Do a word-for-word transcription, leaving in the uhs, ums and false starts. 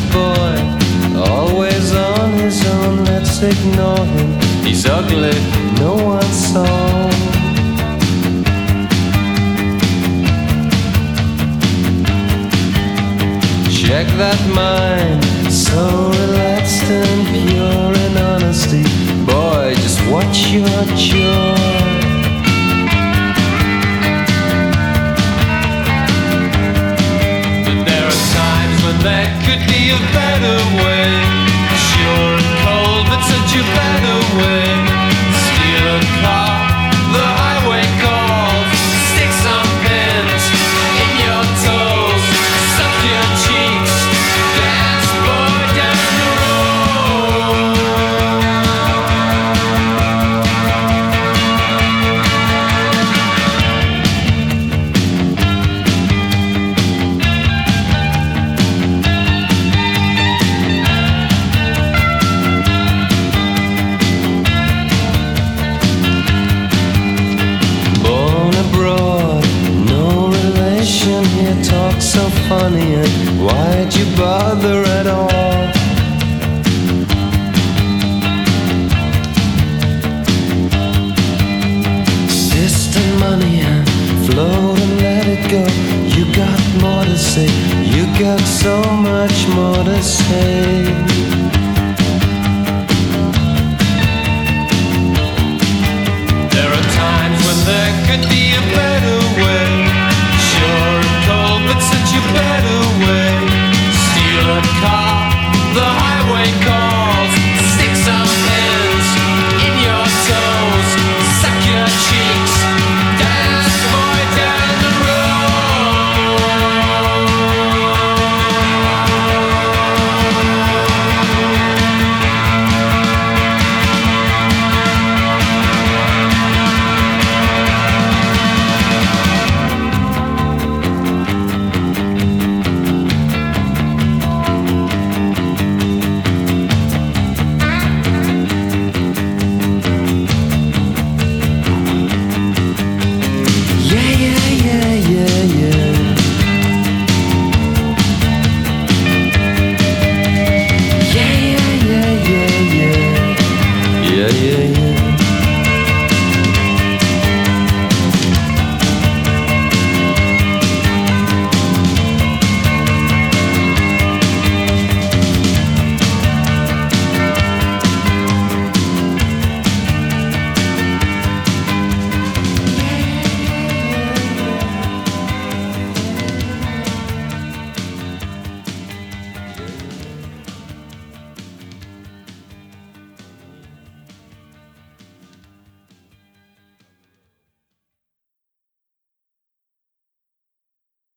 boy, always on his own, let's ignore him. He's ugly, no one saw. Check that mind, so relaxed and pure in honesty. Boy, just watch your joy. But there are times when there could be a better way. Sure and cold, but such a better way. Steal a car, the highway calls. Stick some pins in your toes. Suck your cheeks, dance boy down the road. Born abroad, no relation here, talk so funny, and why'd you bother at all? Distant money and float and let it go. You got more to say, you got so much more to say.